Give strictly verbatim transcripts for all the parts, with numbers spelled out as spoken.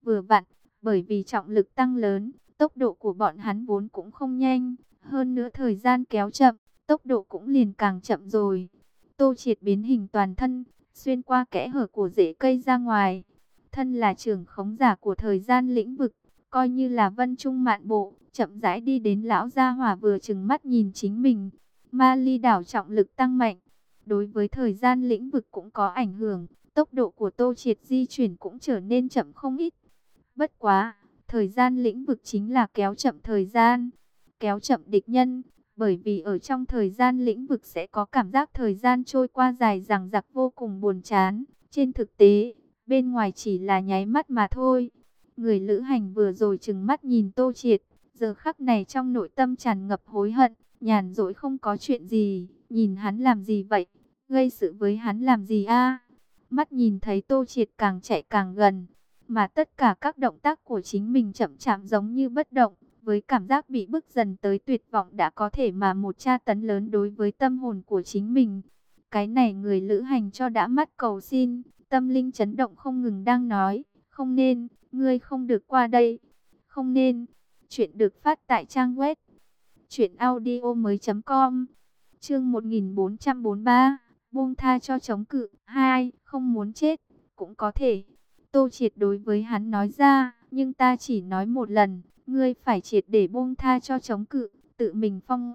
vừa vặn, bởi vì trọng lực tăng lớn, tốc độ của bọn hắn vốn cũng không nhanh, hơn nữa thời gian kéo chậm, tốc độ cũng liền càng chậm rồi. Tô Triệt biến hình toàn thân, xuyên qua kẽ hở của rễ cây ra ngoài. Thân là trưởng khống giả của thời gian lĩnh vực, coi như là vân trung mạn bộ, chậm rãi đi đến lão gia hỏa vừa trừng mắt nhìn chính mình. Ma ly đảo trọng lực tăng mạnh, đối với thời gian lĩnh vực cũng có ảnh hưởng, tốc độ của Tô Triệt di chuyển cũng trở nên chậm không ít. Bất quá, thời gian lĩnh vực chính là kéo chậm thời gian, kéo chậm địch nhân, bởi vì ở trong thời gian lĩnh vực sẽ có cảm giác thời gian trôi qua dài dằng dặc vô cùng buồn chán. Trên thực tế, bên ngoài chỉ là nháy mắt mà thôi. Người lữ hành vừa rồi trừng mắt nhìn Tô Triệt, giờ khắc này trong nội tâm tràn ngập hối hận, nhàn rỗi không có chuyện gì, nhìn hắn làm gì vậy? Gây sự với hắn làm gì a? Mắt nhìn thấy Tô Triệt càng chạy càng gần, mà tất cả các động tác của chính mình chậm chạp giống như bất động, với cảm giác bị bức dần tới tuyệt vọng đã có thể mà một tra tấn lớn đối với tâm hồn của chính mình. Cái này người lữ hành cho đã mắt cầu xin, tâm linh chấn động không ngừng đang nói, không nên, ngươi không được qua đây, không nên. Chuyện được phát tại trang web truyện audio mới chấm com. Chương một nghìn bốn trăm bốn mươi ba, buông tha cho chống cự. Hai, không muốn chết cũng có thể. Tô Triệt đối với hắn nói ra, nhưng ta chỉ nói một lần, ngươi phải triệt để buông tha cho chống cự, tự mình phong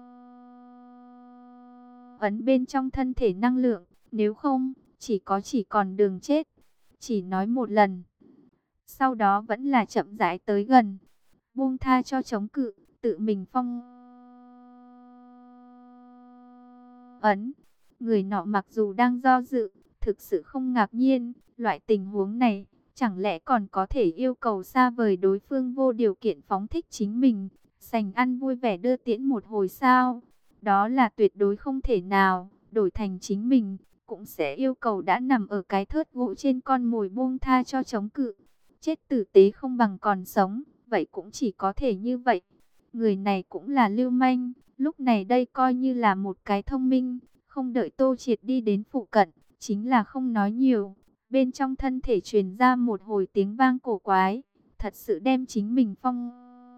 ấn bên trong thân thể năng lượng, nếu không, chỉ có chỉ còn đường chết. Chỉ nói một lần, sau đó vẫn là chậm rãi tới gần, buông tha cho chống cự, tự mình phong ấn. Người nọ mặc dù đang do dự, thực sự không ngạc nhiên, loại tình huống này, chẳng lẽ còn có thể yêu cầu xa vời đối phương vô điều kiện phóng thích chính mình, sành ăn vui vẻ đưa tiễn một hồi sao? Đó là tuyệt đối không thể nào, đổi thành chính mình, cũng sẽ yêu cầu đã nằm ở cái thớt gỗ trên con mồi buông tha cho chống cự. Chết tử tế không bằng còn sống, vậy cũng chỉ có thể như vậy. Người này cũng là lưu manh, lúc này đây coi như là một cái thông minh, không đợi Tô Triệt đi đến phụ cận, chính là không nói nhiều. Bên trong thân thể truyền ra một hồi tiếng vang cổ quái, thật sự đem chính mình phong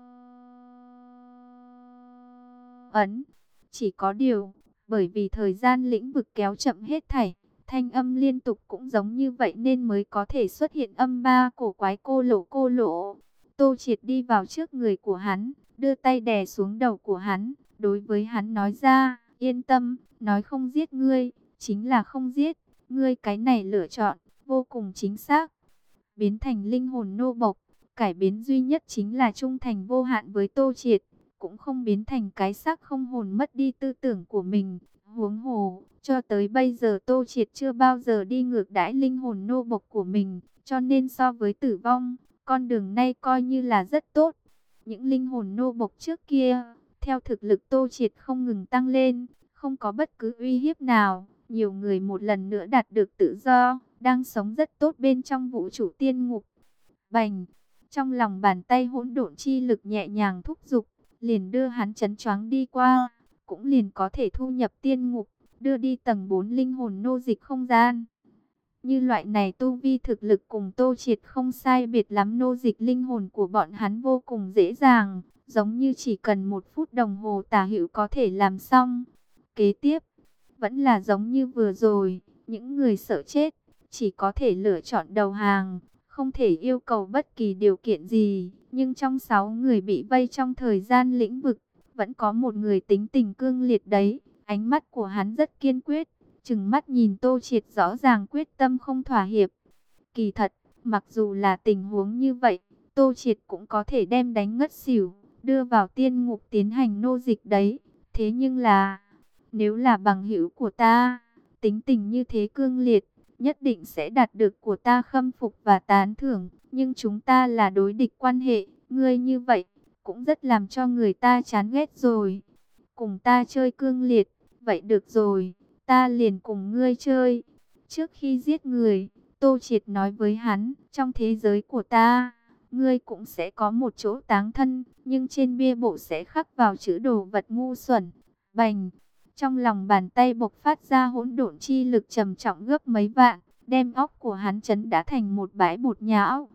ấn. Chỉ có điều, bởi vì thời gian lĩnh vực kéo chậm hết thảy, thanh âm liên tục cũng giống như vậy nên mới có thể xuất hiện âm ba cổ quái cô lỗ cô lỗ. Tô Triệt đi vào trước người của hắn, đưa tay đè xuống đầu của hắn, đối với hắn nói ra, yên tâm, nói không giết ngươi, chính là không giết, ngươi cái này lựa chọn, vô cùng chính xác. Biến thành linh hồn nô bộc, cải biến duy nhất chính là trung thành vô hạn với Tô Triệt, cũng không biến thành cái xác không hồn mất đi tư tưởng của mình. Huống hồ, cho tới bây giờ Tô Triệt chưa bao giờ đi ngược đãi linh hồn nô bộc của mình, cho nên so với tử vong, con đường này coi như là rất tốt. Những linh hồn nô bộc trước kia, theo thực lực Tô Triệt không ngừng tăng lên, không có bất cứ uy hiếp nào, nhiều người một lần nữa đạt được tự do, đang sống rất tốt bên trong vũ trụ tiên ngục. Bành, trong lòng bàn tay hỗn độn chi lực nhẹ nhàng thúc giục, liền đưa hắn chấn choáng đi qua, cũng liền có thể thu nhập tiên ngục, đưa đi tầng bốn linh hồn nô dịch không gian. Như loại này tu vi thực lực cùng Tô Triệt không sai biệt lắm, nô dịch linh hồn của bọn hắn vô cùng dễ dàng, giống như chỉ cần một phút đồng hồ tả hữu có thể làm xong. Kế tiếp, vẫn là giống như vừa rồi, những người sợ chết, chỉ có thể lựa chọn đầu hàng, không thể yêu cầu bất kỳ điều kiện gì. Nhưng trong sáu người bị vây trong thời gian lĩnh vực, vẫn có một người tính tình cương liệt đấy, ánh mắt của hắn rất kiên quyết, trừng mắt nhìn Tô Triệt rõ ràng quyết tâm không thỏa hiệp. Kỳ thật, mặc dù là tình huống như vậy, Tô Triệt cũng có thể đem đánh ngất xỉu, đưa vào tiên ngục tiến hành nô dịch đấy. Thế nhưng là, nếu là bằng hữu của ta, tính tình như thế cương liệt, nhất định sẽ đạt được của ta khâm phục và tán thưởng. Nhưng chúng ta là đối địch quan hệ, ngươi như vậy, cũng rất làm cho người ta chán ghét rồi. Cùng ta chơi cương liệt, vậy được rồi, ta liền cùng ngươi chơi. Trước khi giết người, Tô Triệt nói với hắn, trong thế giới của ta, ngươi cũng sẽ có một chỗ táng thân, nhưng trên bia bộ sẽ khắc vào chữ đồ vật ngu xuẩn. Bành, trong lòng bàn tay bộc phát ra hỗn độn chi lực trầm trọng gấp mấy vạn, đem óc của hắn chấn đã thành một bãi bột nhão.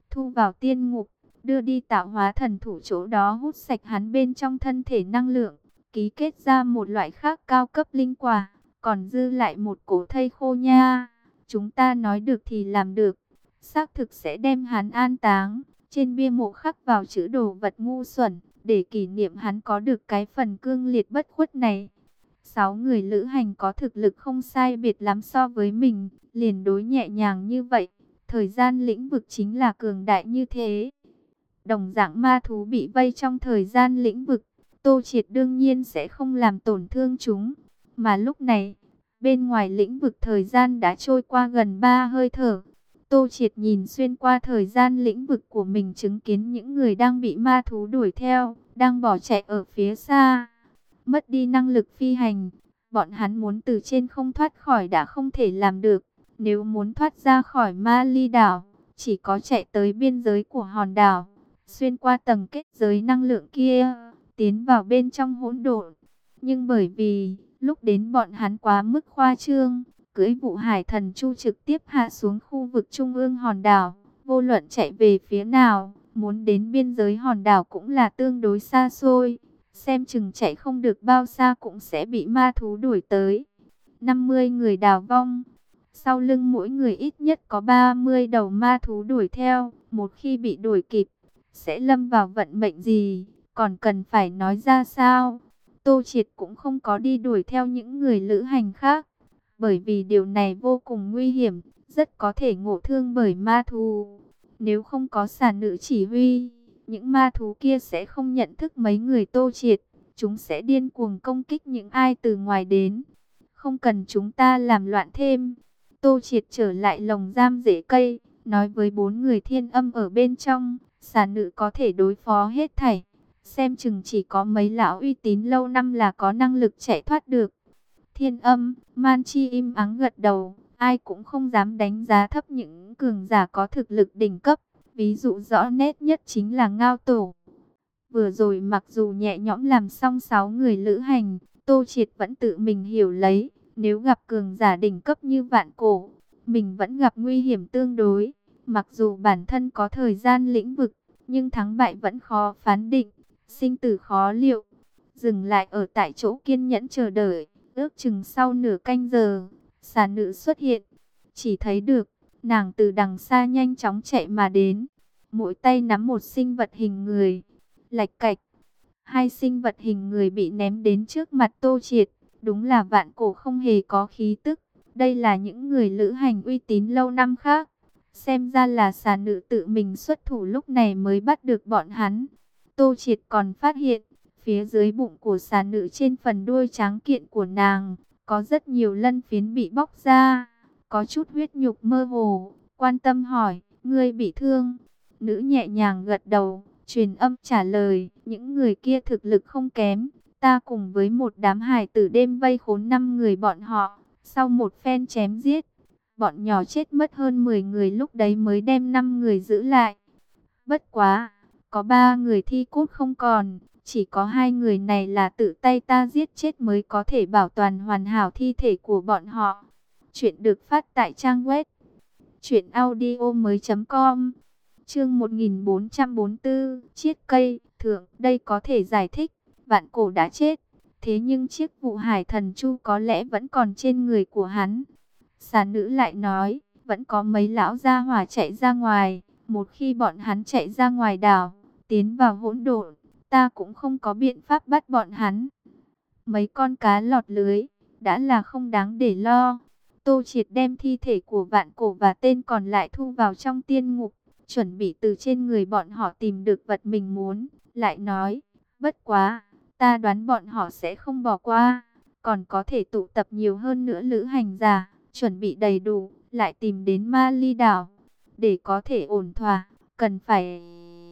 thu vào tiên ngục, đưa đi tạo hóa thần thủ chỗ đó hút sạch hắn bên trong thân thể năng lượng, ký kết ra một loại khác cao cấp linh quả, còn dư lại một cổ thây khô nha. Chúng ta nói được thì làm được, xác thực sẽ đem hắn an táng, trên bia mộ khắc vào chữ đồ vật ngu xuẩn, để kỷ niệm hắn có được cái phần cương liệt bất khuất này. Sáu người lữ hành có thực lực không sai biệt lắm so với mình, liền đối nhẹ nhàng như vậy. Thời gian lĩnh vực chính là cường đại như thế. Đồng dạng ma thú bị vây trong thời gian lĩnh vực, Tô Triệt đương nhiên sẽ không làm tổn thương chúng. Mà lúc này, bên ngoài lĩnh vực thời gian đã trôi qua gần ba hơi thở. Tô Triệt nhìn xuyên qua thời gian lĩnh vực của mình, chứng kiến những người đang bị ma thú đuổi theo, đang bỏ chạy ở phía xa. Mất đi năng lực phi hành, bọn hắn muốn từ trên không thoát khỏi đã không thể làm được. Nếu muốn thoát ra khỏi Ma Ly đảo, chỉ có chạy tới biên giới của hòn đảo, xuyên qua tầng kết giới năng lượng kia, tiến vào bên trong hỗn độn. Nhưng bởi vì lúc đến bọn hắn quá mức khoa trương, cưỡi vụ hải thần chu trực tiếp hạ xuống khu vực trung ương hòn đảo, vô luận chạy về phía nào, muốn đến biên giới hòn đảo cũng là tương đối xa xôi, xem chừng chạy không được bao xa cũng sẽ bị ma thú đuổi tới. năm mươi người đào vong, sau lưng mỗi người ít nhất có ba mươi đầu ma thú đuổi theo, một khi bị đuổi kịp, sẽ lâm vào vận mệnh gì, còn cần phải nói ra sao? Tô Triệt cũng không có đi đuổi theo những người lữ hành khác, bởi vì điều này vô cùng nguy hiểm, rất có thể ngộ thương bởi ma thú. Nếu không có xà nữ chỉ huy, những ma thú kia sẽ không nhận thức mấy người Tô Triệt, chúng sẽ điên cuồng công kích những ai từ ngoài đến. Không cần chúng ta làm loạn thêm. Tô Triệt trở lại lồng giam rễ cây, nói với bốn người thiên âm ở bên trong, xà nữ có thể đối phó hết thảy. Xem chừng chỉ có mấy lão uy tín lâu năm là có năng lực chạy thoát được. Thiên âm, Man Chi im ắng gật đầu, ai cũng không dám đánh giá thấp những cường giả có thực lực đỉnh cấp. Ví dụ rõ nét nhất chính là Ngao Tổ. Vừa rồi mặc dù nhẹ nhõm làm xong sáu người lữ hành, Tô Triệt vẫn tự mình hiểu lấy, nếu gặp cường giả đỉnh cấp như Vạn Cổ, mình vẫn gặp nguy hiểm tương đối. Mặc dù bản thân có thời gian lĩnh vực, nhưng thắng bại vẫn khó phán định, sinh tử khó liệu. Dừng lại ở tại chỗ kiên nhẫn chờ đợi, ước chừng sau nửa canh giờ, xà nữ xuất hiện. Chỉ thấy được, nàng từ đằng xa nhanh chóng chạy mà đến, mỗi tay nắm một sinh vật hình người. Lạch cạch, hai sinh vật hình người bị ném đến trước mặt Tô Triệt. Đúng là Vạn Cổ không hề có khí tức. Đây là những người lữ hành uy tín lâu năm khác. Xem ra là xà nữ tự mình xuất thủ lúc này mới bắt được bọn hắn. Tô Triệt còn phát hiện, phía dưới bụng của xà nữ trên phần đuôi tráng kiện của nàng, có rất nhiều lân phiến bị bóc ra, có chút huyết nhục mơ hồ. Quan tâm hỏi, ngươi bị thương? Nữ nhẹ nhàng gật đầu, truyền âm trả lời, những người kia thực lực không kém. Ta cùng với một đám hài tử đêm vây khốn năm người bọn họ, sau một phen chém giết, bọn nhỏ chết mất hơn mười người, lúc đấy mới đem năm người giữ lại. Bất quá, có ba người thi cốt không còn, chỉ có hai người này là tự tay ta giết chết mới có thể bảo toàn hoàn hảo thi thể của bọn họ. Chuyện được phát tại trang web truyện audio mới chấm com. Chương một nghìn bốn trăm bốn mươi tư, chiết cây, thượng, đây có thể giải thích, Vạn Cổ đã chết, thế nhưng chiếc vụ hải thần chu có lẽ vẫn còn trên người của hắn. Xà nữ lại nói, vẫn có mấy lão gia hỏa chạy ra ngoài, một khi bọn hắn chạy ra ngoài đảo, tiến vào hỗn độn, ta cũng không có biện pháp bắt bọn hắn. Mấy con cá lọt lưới, đã là không đáng để lo. Tô Triệt đem thi thể của Vạn Cổ và tên còn lại thu vào trong tiên ngục, chuẩn bị từ trên người bọn họ tìm được vật mình muốn. Lại nói, bất quá, ta đoán bọn họ sẽ không bỏ qua, còn có thể tụ tập nhiều hơn nữa lữ hành giả, chuẩn bị đầy đủ, lại tìm đến Ma Ly đảo. Để có thể ổn thỏa, cần phải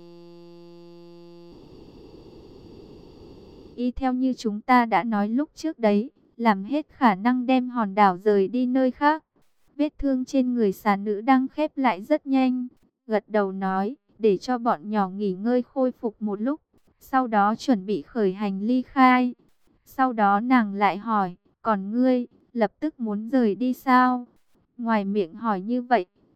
y theo như chúng ta đã nói lúc trước đấy, làm hết khả năng đem hòn đảo rời đi nơi khác. Vết thương trên người xà nữ đang khép lại rất nhanh, gật đầu nói, để cho bọn nhỏ nghỉ ngơi khôi phục một lúc, sau đó chuẩn bị khởi hành ly khai. Sau đó nàng lại hỏi, còn ngươi, lập tức muốn rời đi sao? Ngoài miệng hỏi như vậy,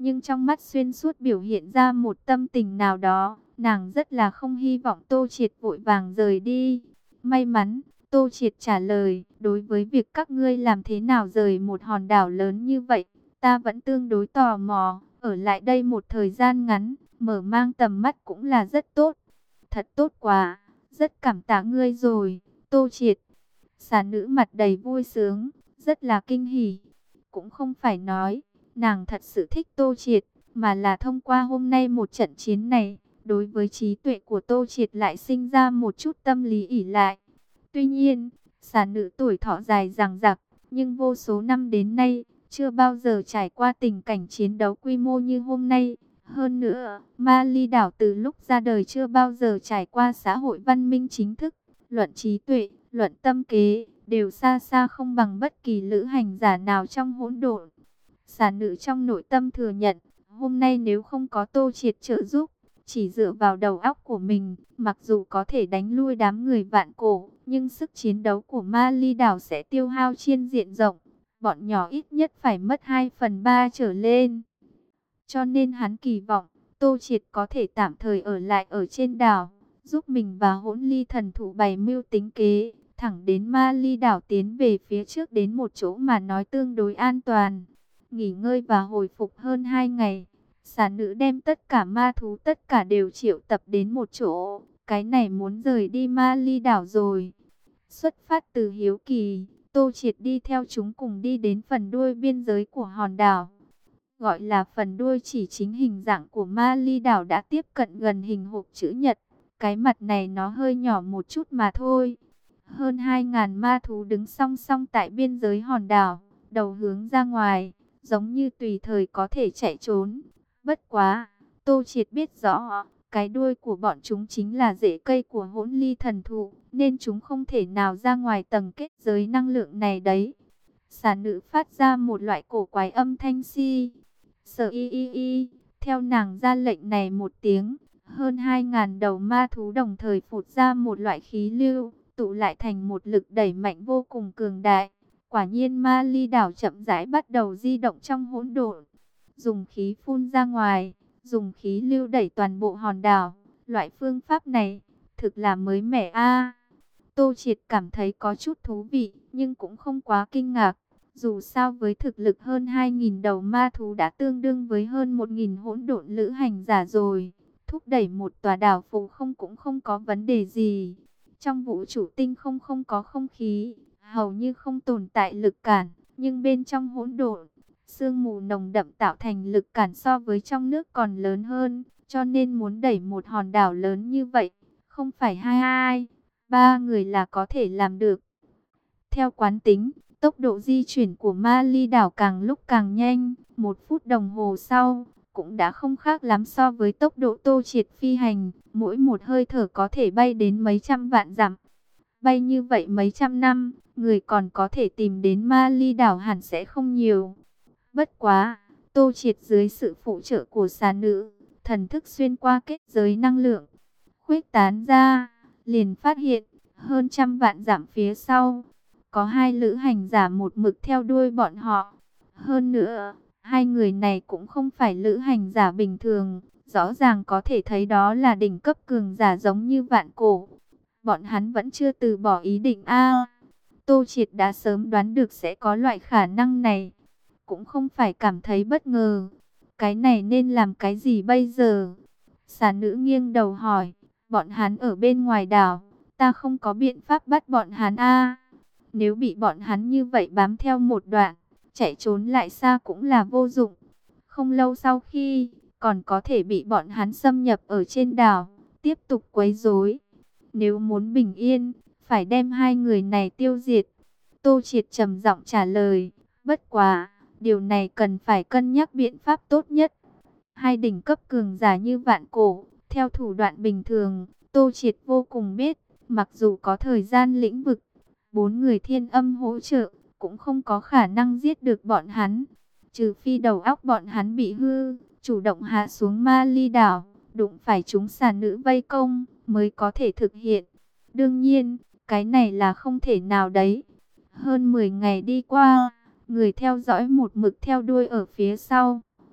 nhưng trong mắt xuyên suốt biểu hiện ra một tâm tình nào đó. Nàng rất là không hy vọng Tô Triệt vội vàng rời đi. May mắn, Tô Triệt trả lời, đối với việc các ngươi làm thế nào rời một hòn đảo lớn như vậy, ta vẫn tương đối tò mò. Ở lại đây một thời gian ngắn, mở mang tầm mắt cũng là rất tốt. Thật tốt quá, rất cảm tạ ngươi rồi, Tô Triệt. Xà nữ mặt đầy vui sướng, rất là kinh hỉ. Cũng không phải nói, nàng thật sự thích Tô Triệt, mà là thông qua hôm nay một trận chiến này, đối với trí tuệ của Tô Triệt lại sinh ra một chút tâm lý ỷ lại. Tuy nhiên, xà nữ tuổi thọ dài dằng dặc, nhưng vô số năm đến nay, chưa bao giờ trải qua tình cảnh chiến đấu quy mô như hôm nay. Hơn nữa, Ma Ly đảo từ lúc ra đời chưa bao giờ trải qua xã hội văn minh chính thức. Luận trí tuệ, luận tâm kế, đều xa xa không bằng bất kỳ lữ hành giả nào trong hỗn độn. Xà nữ trong nội tâm thừa nhận, hôm nay nếu không có Tô Triệt trợ giúp, chỉ dựa vào đầu óc của mình, mặc dù có thể đánh lui đám người vạn cổ, nhưng sức chiến đấu của Ma Ly đảo sẽ tiêu hao trên diện rộng. Bọn nhỏ ít nhất phải mất hai phần ba trở lên. Cho nên hắn kỳ vọng, Tô Triệt có thể tạm thời ở lại ở trên đảo, giúp mình và Hỗn Ly thần thủ bày mưu tính kế, thẳng đến Ma Ly đảo tiến về phía trước đến một chỗ mà nói tương đối an toàn. Nghỉ ngơi và hồi phục hơn hai ngày, xà nữ đem tất cả ma thú tất cả đều triệu tập đến một chỗ. Cái này muốn rời đi Ma Ly đảo rồi. Xuất phát từ hiếu kỳ, Tô Triệt đi theo chúng cùng đi đến phần đuôi biên giới của hòn đảo. Gọi là phần đuôi chỉ chính hình dạng của Ma Ly đảo đã tiếp cận gần hình hộp chữ nhật. Cái mặt này nó hơi nhỏ một chút mà thôi. Hơn hai ngàn ma thú đứng song song tại biên giới hòn đảo, đầu hướng ra ngoài, giống như tùy thời có thể chạy trốn. Bất quá, Tô Triệt biết rõ, cái đuôi của bọn chúng chính là rễ cây của Hỗn Ly thần thụ, nên chúng không thể nào ra ngoài tầng kết giới năng lượng này đấy. Xà nữ phát ra một loại cổ quái âm thanh si. Sở y y y, theo nàng ra lệnh này một tiếng, hơn hai ngàn đầu ma thú đồng thời phụt ra một loại khí lưu, tụ lại thành một lực đẩy mạnh vô cùng cường đại. Quả nhiên Ma Ly đảo chậm rãi bắt đầu di động trong hỗn độn. Dùng khí phun ra ngoài, dùng khí lưu đẩy toàn bộ hòn đảo. Loại phương pháp này, thực là mới mẻ a. Tô Triệt cảm thấy có chút thú vị, nhưng cũng không quá kinh ngạc. Dù sao với thực lực hơn hai nghìn đầu ma thú đã tương đương với hơn một nghìn hỗn độn lữ hành giả rồi. Thúc đẩy một tòa đảo phù không cũng không có vấn đề gì. Trong vũ trụ tinh không không có không khí, hầu như không tồn tại lực cản. Nhưng bên trong hỗn độn, sương mù nồng đậm tạo thành lực cản so với trong nước còn lớn hơn. Cho nên muốn đẩy một hòn đảo lớn như vậy, không phải hai ai, ba người là có thể làm được. Theo quán tính, tốc độ di chuyển của Ma Ly đảo càng lúc càng nhanh, một phút đồng hồ sau, cũng đã không khác lắm so với tốc độ Tô Triệt phi hành, mỗi một hơi thở có thể bay đến mấy trăm vạn dặm. Bay như vậy mấy trăm năm, người còn có thể tìm đến Ma Ly đảo hẳn sẽ không nhiều. Bất quá, Tô Triệt dưới sự phụ trợ của xà nữ, thần thức xuyên qua kết giới năng lượng, khuếch tán ra, liền phát hiện, hơn trăm vạn dặm phía sau, có hai lữ hành giả một mực theo đuôi bọn họ. Hơn nữa, hai người này cũng không phải lữ hành giả bình thường, rõ ràng có thể thấy đó là đỉnh cấp cường giả giống như vạn cổ. Bọn hắn vẫn chưa từ bỏ ý định a. Tô Triệt đã sớm đoán được sẽ có loại khả năng này, cũng không phải cảm thấy bất ngờ. Cái này nên làm cái gì bây giờ? Xà nữ nghiêng đầu hỏi. Bọn hắn ở bên ngoài đảo, ta không có biện pháp bắt bọn hắn a. Nếu bị bọn hắn như vậy bám theo một đoạn, chạy trốn lại xa cũng là vô dụng. Không lâu sau khi, còn có thể bị bọn hắn xâm nhập ở trên đảo, tiếp tục quấy rối. Nếu muốn bình yên, phải đem hai người này tiêu diệt. Tô Triệt trầm giọng trả lời. Bất quá, điều này cần phải cân nhắc biện pháp tốt nhất. Hai đỉnh cấp cường giả như vạn cổ, theo thủ đoạn bình thường, Tô Triệt vô cùng biết, mặc dù có thời gian lĩnh vực, bốn người thiên âm hỗ trợ, cũng không có khả năng giết được bọn hắn. Trừ phi đầu óc bọn hắn bị hư, chủ động hạ xuống Ma Ly đảo, đụng phải chúng xà nữ vây công, mới có thể thực hiện. Đương nhiên, cái này là không thể nào đấy. Hơn mười ngày đi qua, người theo dõi một mực theo đuôi ở phía sau.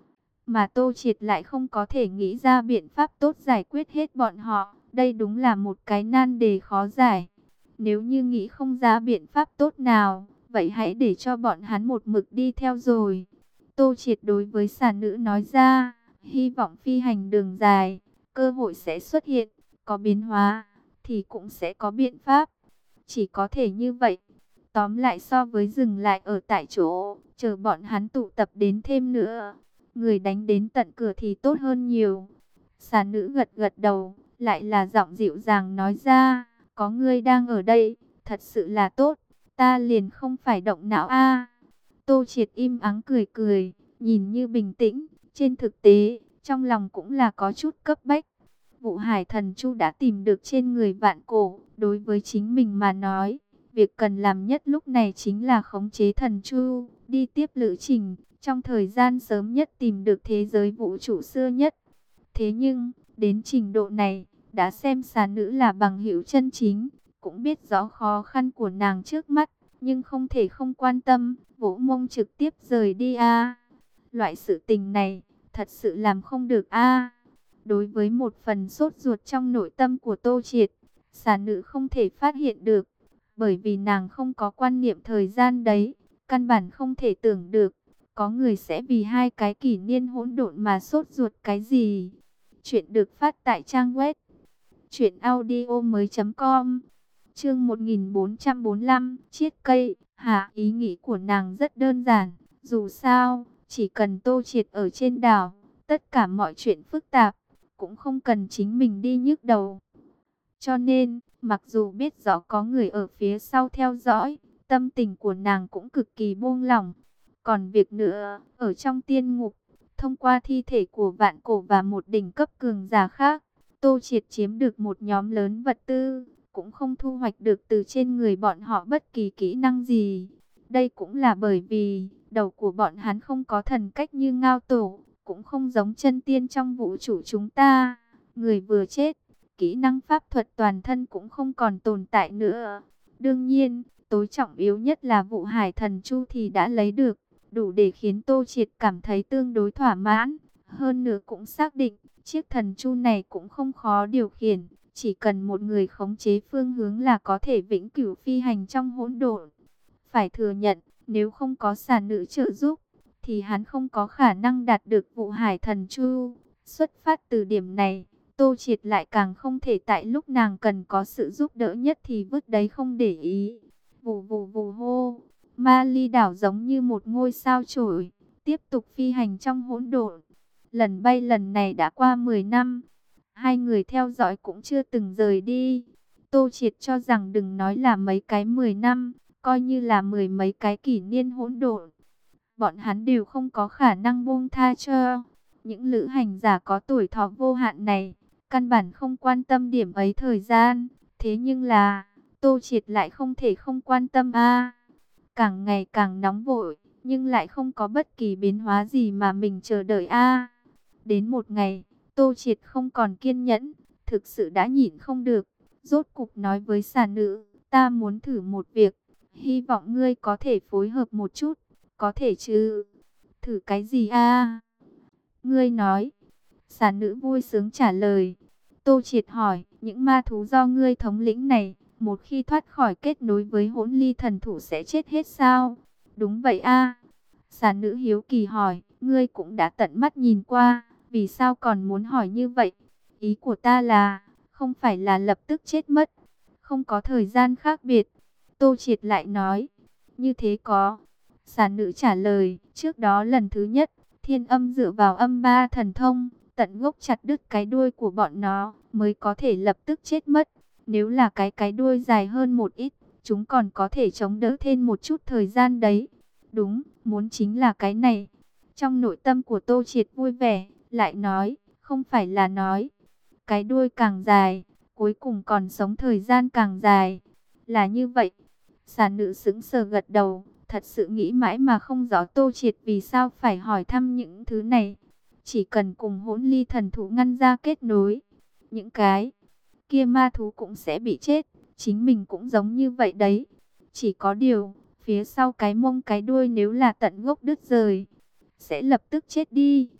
Mà Tô Triệt lại không có thể nghĩ ra biện pháp tốt giải quyết hết bọn họ. Đây đúng là một cái nan đề khó giải. Nếu như nghĩ không ra biện pháp tốt nào, vậy hãy để cho bọn hắn một mực đi theo rồi. Tô Triệt đối với xà nữ nói ra, hy vọng phi hành đường dài, cơ hội sẽ xuất hiện, có biến hóa, thì cũng sẽ có biện pháp. Chỉ có thể như vậy. Tóm lại so với dừng lại ở tại chỗ, chờ bọn hắn tụ tập đến thêm nữa, người đánh đến tận cửa thì tốt hơn nhiều. Xà nữ gật gật đầu, lại là giọng dịu dàng nói ra, có ngươi đang ở đây, thật sự là tốt, ta liền không phải động não a. Tô Triệt im ắng cười cười, nhìn như bình tĩnh, trên thực tế, trong lòng cũng là có chút cấp bách. Vụ Hải Thần Chu đã tìm được trên người Vạn Cổ, đối với chính mình mà nói, việc cần làm nhất lúc này chính là khống chế Thần Chu, đi tiếp lữ trình, trong thời gian sớm nhất tìm được thế giới vũ trụ xưa nhất. Thế nhưng, đến trình độ này, đã xem xà nữ là bằng hữu chân chính, cũng biết rõ khó khăn của nàng trước mắt, nhưng không thể không quan tâm, vỗ mông trực tiếp rời đi a. Loại sự tình này, thật sự làm không được a. Đối với một phần sốt ruột trong nội tâm của Tô Triệt, xà nữ không thể phát hiện được, bởi vì nàng không có quan niệm thời gian đấy, căn bản không thể tưởng được, có người sẽ vì hai cái kỷ niên hỗn độn mà sốt ruột cái gì. Chuyện được phát tại trang web truyện audio mới chấm com. Chương một nghìn bốn trăm bốn mươi lăm, chiết cây. Hả, ý nghĩ của nàng rất đơn giản, dù sao, chỉ cần Tô Triệt ở trên đảo, tất cả mọi chuyện phức tạp cũng không cần chính mình đi nhức đầu. Cho nên, mặc dù biết rõ có người ở phía sau theo dõi, tâm tình của nàng cũng cực kỳ buông lỏng. Còn việc nữa, ở trong tiên ngục, thông qua thi thể của Vạn Cổ và một đỉnh cấp cường giả khác, Tô Triệt chiếm được một nhóm lớn vật tư, cũng không thu hoạch được từ trên người bọn họ bất kỳ kỹ năng gì. Đây cũng là bởi vì, đầu của bọn hắn không có thần cách như Ngao Tổ, cũng không giống chân tiên trong vũ trụ chúng ta. Người vừa chết, kỹ năng pháp thuật toàn thân cũng không còn tồn tại nữa. Đương nhiên, tối trọng yếu nhất là vụ Hải Thần Chu thì đã lấy được, đủ để khiến Tô Triệt cảm thấy tương đối thỏa mãn. Hơn nữa cũng xác định, chiếc thần chu này cũng không khó điều khiển, chỉ cần một người khống chế phương hướng là có thể vĩnh cửu phi hành trong hỗn độn. Phải thừa nhận, nếu không có xà nữ trợ giúp, thì hắn không có khả năng đạt được vụ Hải Thần Chu. Xuất phát từ điểm này, Tô Triệt lại càng không thể tại lúc nàng cần có sự giúp đỡ nhất thì vứt đấy không để ý. Vù vù vù hô, Ma Ly đảo giống như một ngôi sao chổi, tiếp tục phi hành trong hỗn độn. Lần bay lần này đã qua mười năm, hai người theo dõi cũng chưa từng rời đi. Tô Triệt cho rằng đừng nói là mấy cái mười năm, coi như là mười mấy cái kỷ niên hỗn độn, bọn hắn đều không có khả năng buông tha cho. Những lữ hành giả có tuổi thọ vô hạn này, căn bản không quan tâm điểm ấy thời gian. Thế nhưng là, Tô Triệt lại không thể không quan tâm a. Càng ngày càng nóng vội, nhưng lại không có bất kỳ biến hóa gì mà mình chờ đợi a. Đến một ngày, Tô Triệt không còn kiên nhẫn, thực sự đã nhịn không được. Rốt cục nói với xà nữ, ta muốn thử một việc, hy vọng ngươi có thể phối hợp một chút, có thể chứ? Thử cái gì a? Ngươi nói. Xà nữ vui sướng trả lời. Tô Triệt hỏi, những ma thú do ngươi thống lĩnh này, một khi thoát khỏi kết nối với hỗn ly thần thủ sẽ chết hết sao? Đúng vậy a. Xà nữ hiếu kỳ hỏi, ngươi cũng đã tận mắt nhìn qua, vì sao còn muốn hỏi như vậy? Ý của ta là, không phải là lập tức chết mất, không có thời gian khác biệt. Tô Triệt lại nói, như thế có. Xà nữ trả lời, trước đó lần thứ nhất, Thiên Âm dựa vào âm ba thần thông, tận gốc chặt đứt cái đuôi của bọn nó, mới có thể lập tức chết mất. Nếu là cái cái đuôi dài hơn một ít, chúng còn có thể chống đỡ thêm một chút thời gian đấy. Đúng, muốn chính là cái này. Trong nội tâm của Tô Triệt vui vẻ, lại nói, không phải là nói, cái đuôi càng dài, cuối cùng còn sống thời gian càng dài. Là như vậy. Xà nữ sững sờ gật đầu, thật sự nghĩ mãi mà không rõ Tô Triệt vì sao phải hỏi thăm những thứ này. Chỉ cần cùng hỗn ly thần thú ngăn ra kết nối, những cái kia ma thú cũng sẽ bị chết, chính mình cũng giống như vậy đấy. Chỉ có điều, phía sau cái mông cái đuôi nếu là tận gốc đứt rời, sẽ lập tức chết đi,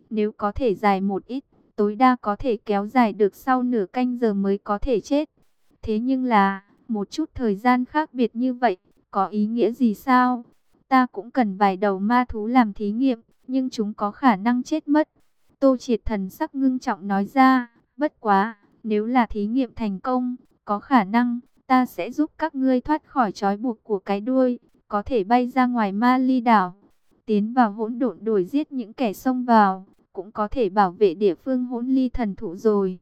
nếu có thể dài một ít, tối đa có thể kéo dài được sau nửa canh giờ mới có thể chết. Thế nhưng là, một chút thời gian khác biệt như vậy, có ý nghĩa gì sao? Ta cũng cần vài đầu ma thú làm thí nghiệm, nhưng chúng có khả năng chết mất. Tô Triệt thần sắc ngưng trọng nói ra, bất quá, nếu là thí nghiệm thành công, có khả năng, ta sẽ giúp các ngươi thoát khỏi trói buộc của cái đuôi, có thể bay ra ngoài Ma Ly đảo, tiến vào hỗn độn đuổi giết những kẻ xông vào, cũng có thể bảo vệ địa phương Hỗn Ly thần thụ rồi.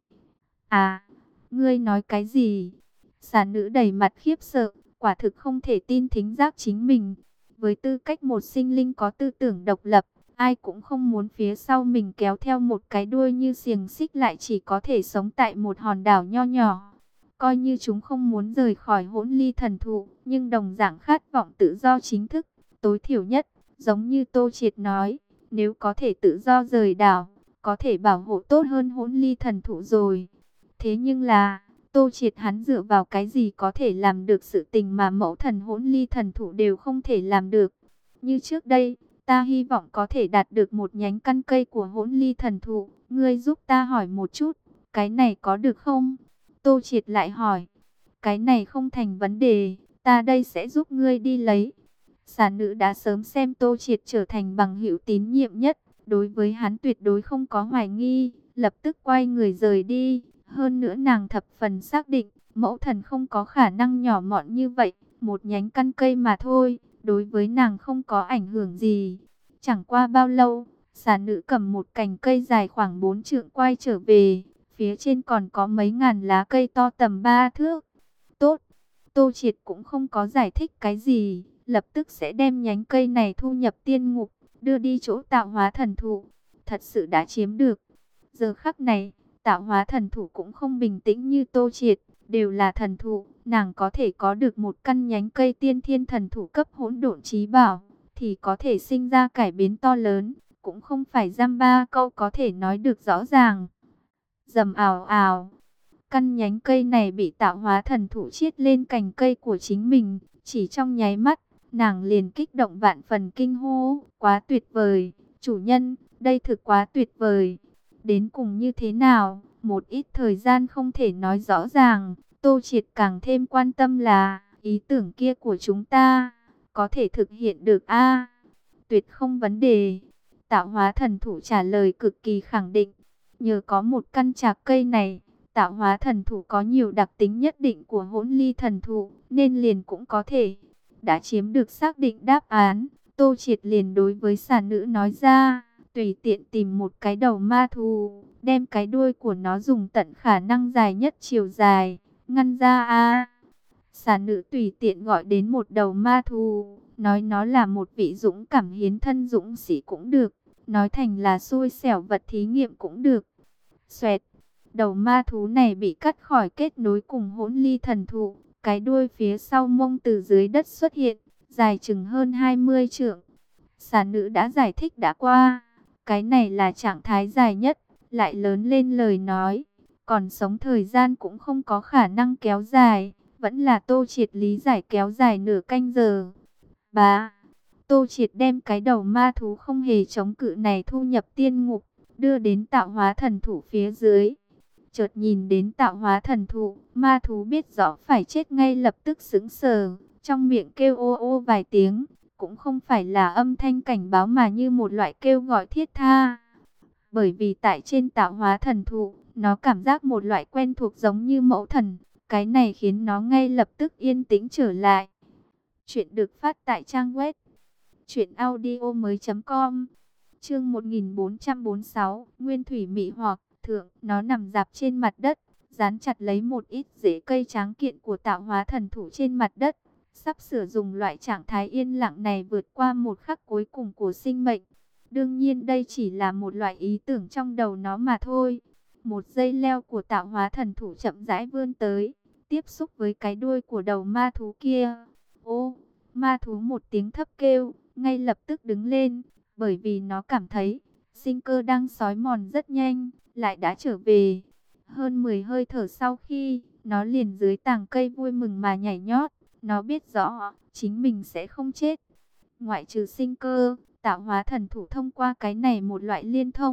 À, ngươi nói cái gì? Xà nữ đầy mặt khiếp sợ, quả thực không thể tin thính giác chính mình. Với tư cách một sinh linh có tư tưởng độc lập, ai cũng không muốn phía sau mình kéo theo một cái đuôi như xiềng xích lại chỉ có thể sống tại một hòn đảo nho nhỏ. Coi như chúng không muốn rời khỏi Hỗn Ly thần thụ, nhưng đồng dạng khát vọng tự do chính thức, tối thiểu nhất, giống như Tô Triệt nói, nếu có thể tự do rời đảo, có thể bảo hộ tốt hơn Hỗn Ly thần thụ rồi. Thế nhưng là, Tô Triệt hắn dựa vào cái gì có thể làm được sự tình mà mẫu thần Hỗn Ly thần thụ đều không thể làm được. Như trước đây, ta hy vọng có thể đạt được một nhánh căn cây của Hỗn Ly thần thụ, ngươi giúp ta hỏi một chút, cái này có được không? Tô Triệt lại hỏi, cái này không thành vấn đề, ta đây sẽ giúp ngươi đi lấy. Xà nữ đã sớm xem Tô Triệt trở thành bằng hữu tín nhiệm nhất, đối với hắn tuyệt đối không có hoài nghi, lập tức quay người rời đi. Hơn nữa nàng thập phần xác định, mẫu thần không có khả năng nhỏ mọn như vậy, một nhánh căn cây mà thôi, đối với nàng không có ảnh hưởng gì. Chẳng qua bao lâu, xà nữ cầm một cành cây dài khoảng bốn trượng quay trở về, phía trên còn có mấy ngàn lá cây to tầm ba thước. Tốt, Tô Triệt cũng không có giải thích cái gì, lập tức sẽ đem nhánh cây này thu nhập tiên ngục, đưa đi chỗ tạo hóa thần thụ. Thật sự đã chiếm được. Giờ khắc này, tạo hóa thần thụ cũng không bình tĩnh như Tô Triệt, đều là thần thụ, nàng có thể có được một căn nhánh cây tiên thiên thần thụ cấp hỗn độn chí bảo, thì có thể sinh ra cải biến to lớn, cũng không phải dăm ba câu có thể nói được rõ ràng. Rầm ào ào, căn nhánh cây này bị tạo hóa thần thụ chiết lên cành cây của chính mình, chỉ trong nháy mắt, nàng liền kích động vạn phần kinh hô, quá tuyệt vời, chủ nhân, đây thực quá tuyệt vời. Đến cùng như thế nào, một ít thời gian không thể nói rõ ràng, Tô Triệt càng thêm quan tâm là, ý tưởng kia của chúng ta, có thể thực hiện được a? Tuyệt không vấn đề. Tạo hóa thần thụ trả lời cực kỳ khẳng định, nhờ có một căn trạc cây này, tạo hóa thần thụ có nhiều đặc tính nhất định của Hỗn Ly thần thụ, nên liền cũng có thể. Đã chiếm được xác định đáp án, Tô Triệt liền đối với xà nữ nói ra, tùy tiện tìm một cái đầu ma thú, đem cái đuôi của nó dùng tận khả năng dài nhất chiều dài, ngăn ra a. Xà nữ tùy tiện gọi đến một đầu ma thú, nói nó là một vị dũng cảm hiến thân dũng sĩ cũng được, nói thành là xui xẻo vật thí nghiệm cũng được. Xoẹt, đầu ma thú này bị cắt khỏi kết nối cùng Hỗn Ly thần thụ, cái đuôi phía sau mông từ dưới đất xuất hiện, dài chừng hơn hai mươi trượng. Xà nữ đã giải thích đã qua, cái này là trạng thái dài nhất, lại lớn lên lời nói, còn sống thời gian cũng không có khả năng kéo dài, vẫn là Tô Triệt lý giải kéo dài nửa canh giờ. Bá, Tô Triệt đem cái đầu ma thú không hề chống cự này thu nhập tiên ngục, đưa đến tạo hóa thần thụ phía dưới. Chợt nhìn đến tạo hóa thần thụ, ma thú biết rõ phải chết ngay lập tức sững sờ, trong miệng kêu ô ô vài tiếng, cũng không phải là âm thanh cảnh báo mà như một loại kêu gọi thiết tha. Bởi vì tại trên tạo hóa thần thụ, nó cảm giác một loại quen thuộc giống như mẫu thần, cái này khiến nó ngay lập tức yên tĩnh trở lại. Chuyện được phát tại trang web truyện audio mới chấm com. Chương một nghìn bốn trăm bốn mươi sáu, Nguyên thủy mị hoặc thượng, nó nằm dạp trên mặt đất, dán chặt lấy một ít rễ cây tráng kiện của tạo hóa thần thụ trên mặt đất, sắp sửa dùng loại trạng thái yên lặng này vượt qua một khắc cuối cùng của sinh mệnh. Đương nhiên đây chỉ là một loại ý tưởng trong đầu nó mà thôi. Một dây leo của tạo hóa thần thụ chậm rãi vươn tới, tiếp xúc với cái đuôi của đầu ma thú kia. Ô, ma thú một tiếng thấp kêu, ngay lập tức đứng lên, bởi vì nó cảm thấy sinh cơ đang xói mòn rất nhanh, lại đã trở về. Hơn mười hơi thở sau khi, nó liền dưới tàng cây vui mừng mà nhảy nhót. Nó biết rõ, chính mình sẽ không chết. Ngoại trừ sinh cơ, tạo hóa thần thụ thông qua cái này một loại liên thông,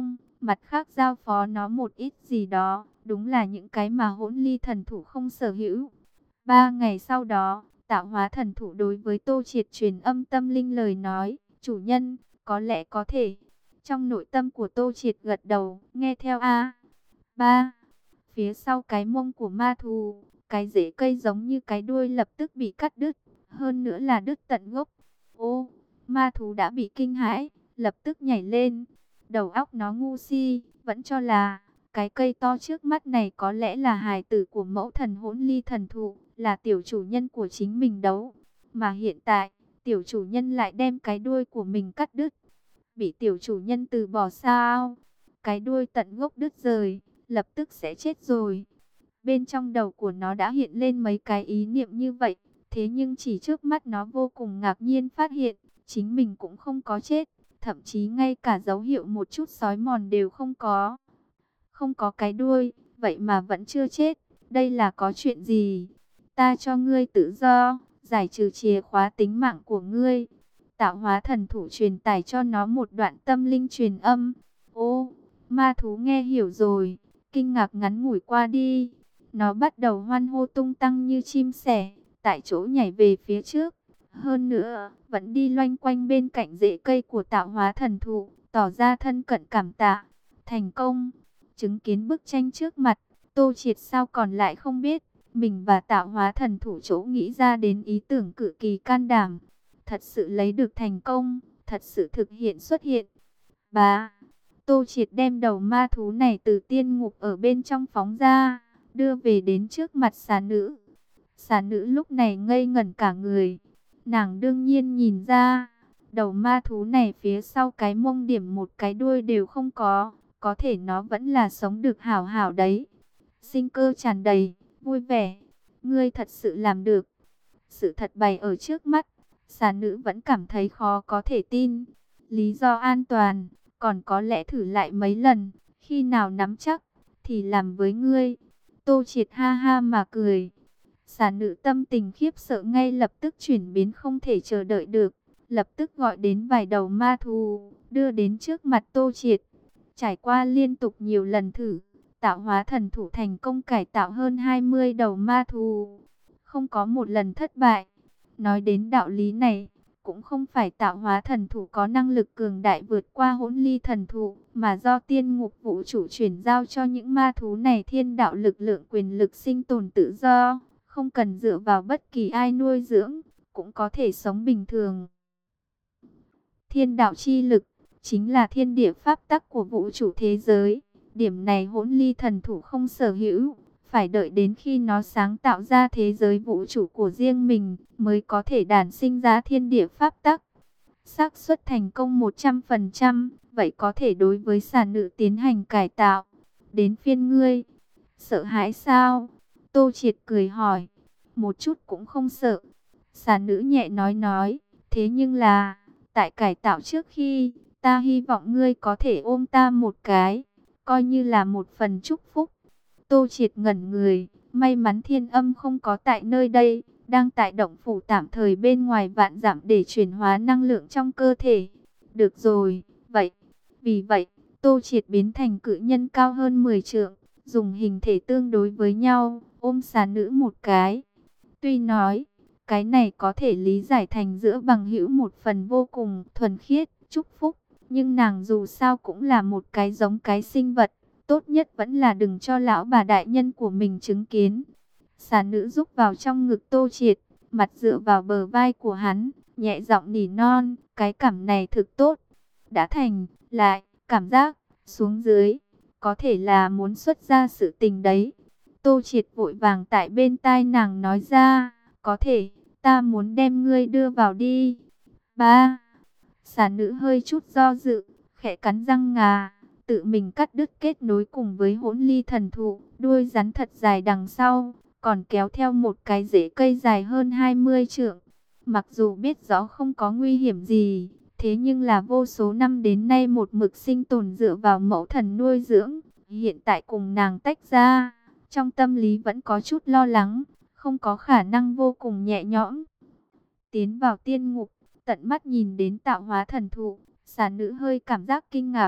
mặt khác giao phó nó một ít gì đó, đúng là những cái mà Hỗn Ly thần thủ không sở hữu. Ba ngày sau đó, Tạo Hóa thần thủ đối với Tô Triệt truyền âm tâm linh lời nói, chủ nhân, có lẽ có thể. Trong nội tâm của Tô Triệt gật đầu, nghe theo a. Ba. Phía sau cái mông của ma thú, cái rễ cây giống như cái đuôi lập tức bị cắt đứt, hơn nữa là đứt tận gốc. Ô, ma thú đã bị kinh hãi, lập tức nhảy lên. Đầu óc nó ngu si, vẫn cho là cái cây to trước mắt này có lẽ là hài tử của mẫu thần Hỗn Ly thần thụ, là tiểu chủ nhân của chính mình đấu. Mà hiện tại, tiểu chủ nhân lại đem cái đuôi của mình cắt đứt. Bị tiểu chủ nhân từ bỏ sao? Cái đuôi tận gốc đứt rời, lập tức sẽ chết rồi. Bên trong đầu của nó đã hiện lên mấy cái ý niệm như vậy. Thế nhưng chỉ trước mắt nó vô cùng ngạc nhiên phát hiện, chính mình cũng không có chết. Thậm chí ngay cả dấu hiệu một chút xói mòn đều không có. Không có cái đuôi, vậy mà vẫn chưa chết. Đây là có chuyện gì? Ta cho ngươi tự do, giải trừ chìa khóa tính mạng của ngươi. Tạo Hóa thần thủ truyền tải cho nó một đoạn tâm linh truyền âm. Ô, ma thú nghe hiểu rồi, kinh ngạc ngắn ngủi qua đi. Nó bắt đầu hoan hô tung tăng như chim sẻ, tại chỗ nhảy về phía trước. Hơn nữa, vẫn đi loanh quanh bên cạnh rễ cây của Tạo Hóa thần thụ, tỏ ra thân cận cảm tạ. Thành công, chứng kiến bức tranh trước mặt, Tô Triệt sao còn lại không biết, mình và Tạo Hóa thần thủ chỗ nghĩ ra đến ý tưởng cực kỳ can đảm. Thật sự lấy được thành công, thật sự thực hiện xuất hiện. Bá, Tô Triệt đem đầu ma thú này từ tiên ngục ở bên trong phóng ra, đưa về đến trước mặt xà nữ. Xà nữ lúc này ngây ngẩn cả người. Nàng đương nhiên nhìn ra, đầu ma thú này phía sau cái mông điểm một cái đuôi đều không có, có thể nó vẫn là sống được hảo hảo đấy. Sinh cơ tràn đầy, vui vẻ. Ngươi thật sự làm được. Sự thật bày ở trước mắt, xà nữ vẫn cảm thấy khó có thể tin. Lý do an toàn, còn có lẽ thử lại mấy lần, khi nào nắm chắc, thì làm với ngươi. Tô Triệt ha ha mà cười. Xà nữ tâm tình khiếp sợ ngay lập tức chuyển biến không thể chờ đợi được. Lập tức gọi đến vài đầu ma thú, đưa đến trước mặt Tô Triệt. Trải qua liên tục nhiều lần thử, Tạo Hóa thần thủ thành công cải tạo hơn hai mươi đầu ma thú, không có một lần thất bại. Nói đến đạo lý này, cũng không phải Tạo Hóa thần thủ có năng lực cường đại vượt qua Hỗn Ly thần thụ, mà do tiên ngục vũ chủ chuyển giao cho những ma thú này thiên đạo lực lượng quyền lực sinh tồn tự do, không cần dựa vào bất kỳ ai nuôi dưỡng, cũng có thể sống bình thường. Thiên đạo chi lực chính là thiên địa pháp tắc của vũ trụ thế giới. Điểm này Hỗn Ly thần thủ không sở hữu, phải đợi đến khi nó sáng tạo ra thế giới vũ trụ của riêng mình mới có thể đản sinh ra thiên địa pháp tắc. Xác suất thành công một trăm phần trăm, vậy có thể đối với xà nữ tiến hành cải tạo. Đến phiên ngươi, sợ hãi sao? Tô Triệt cười hỏi. Một chút cũng không sợ. Xà nữ nhẹ nói nói, thế nhưng là, tại cải tạo trước khi, ta hy vọng ngươi có thể ôm ta một cái, coi như là một phần chúc phúc. Tô Triệt ngẩn người, may mắn Thiên Âm không có tại nơi đây, đang tại động phủ tạm thời bên ngoài vạn dặm để chuyển hóa năng lượng trong cơ thể. Được rồi, vậy. Vì vậy, Tô Triệt biến thành cự nhân cao hơn mười trượng, dùng hình thể tương đối với nhau, ôm xà nữ một cái. Tuy nói, cái này có thể lý giải thành giữa bằng hữu một phần vô cùng thuần khiết, chúc phúc, nhưng nàng dù sao cũng là một cái giống cái sinh vật. Tốt nhất vẫn là đừng cho lão bà đại nhân của mình chứng kiến. Xà nữ rúc vào trong ngực Tô Triệt, mặt dựa vào bờ vai của hắn, nhẹ giọng nỉ non, cái cảm này thực tốt. Đã thành, lại, cảm giác, xuống dưới, có thể là muốn xuất ra sự tình đấy. Tô Triệt vội vàng tại bên tai nàng nói ra, có thể, ta muốn đem ngươi đưa vào đi. Ba, xà nữ hơi chút do dự, khẽ cắn răng ngà. Tự mình cắt đứt kết nối cùng với Hỗn Ly thần thụ, đuôi rắn thật dài đằng sau, còn kéo theo một cái rễ cây dài hơn hai mươi trượng. Mặc dù biết rõ không có nguy hiểm gì, thế nhưng là vô số năm đến nay một mực sinh tồn dựa vào mẫu thần nuôi dưỡng, hiện tại cùng nàng tách ra, trong tâm lý vẫn có chút lo lắng, không có khả năng vô cùng nhẹ nhõm. Tiến vào tiên ngục, tận mắt nhìn đến Tạo Hóa thần thụ, xà nữ hơi cảm giác kinh ngạc.